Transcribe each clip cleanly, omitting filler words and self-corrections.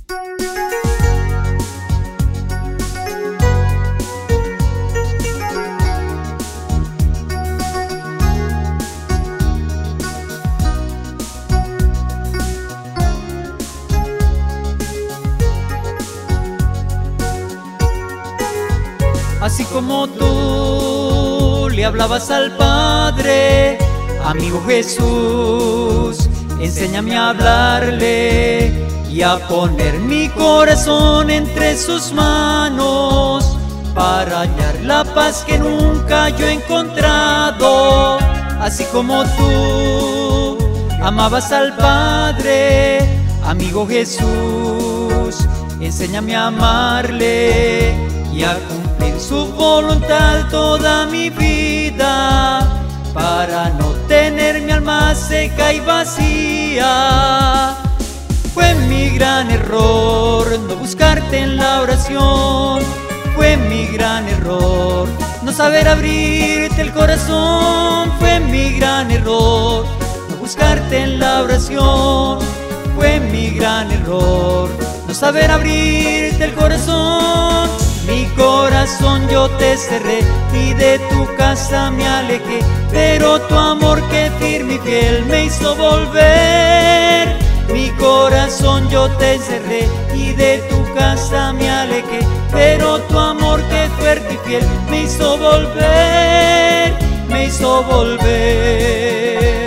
Así como tú le hablabas al Padre, amigo Jesús, enséñame a hablarle y a poner mi corazón entre sus manos para hallar la paz que nunca yo he encontrado. Así como tú amabas al Padre, amigo Jesús, enséñame a amarle y a cumplir su voluntad toda mi vida, para no tener mi alma seca y vacía. Fue mi gran error no buscarte en la oración, fue mi gran error no saber abrirte el corazón, fue mi gran error no buscarte en la oración, fue mi gran error no saber abrirte el corazón. Mi corazón yo te cerré y de tu casa me alejé, pero tu amor que firme y fiel me hizo volver. Mi corazón yo te cerré y de tu casa me alejé, pero tu amor que fuerte y fiel me hizo volver, me hizo volver.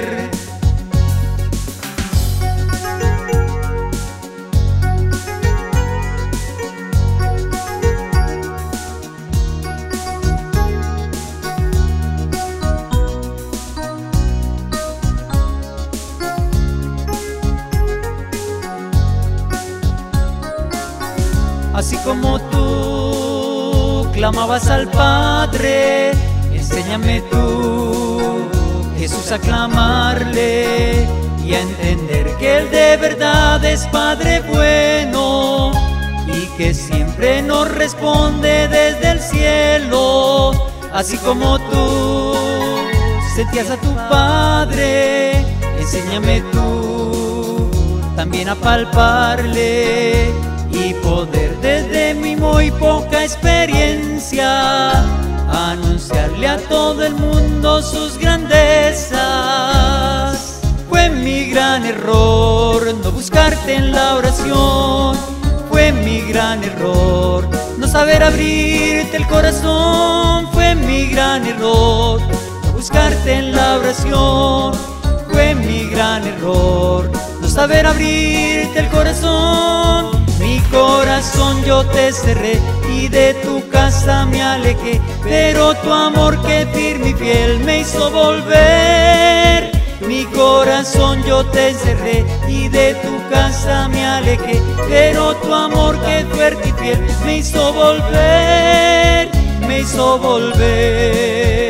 Así como tú clamabas al Padre, enséñame tú, Jesús, a clamarle y a entender que Él de verdad es Padre bueno y que siempre nos responde desde el cielo. Así como tú sentías a tu Padre, enséñame tú también a palparle y poder desde mi muy poca experiencia anunciarle a todo el mundo sus grandezas. Fue mi gran error no buscarte en la oración, fue mi gran error no saber abrirte el corazón, fue mi gran error no buscarte en la oración, fue mi gran error no saber abrirte el corazón. Mi corazón yo te cerré y de tu casa me alejé, pero tu amor que firme y fiel me hizo volver. Mi corazón yo te cerré y de tu casa me alejé, pero tu amor que fuerte y fiel me hizo volver, me hizo volver.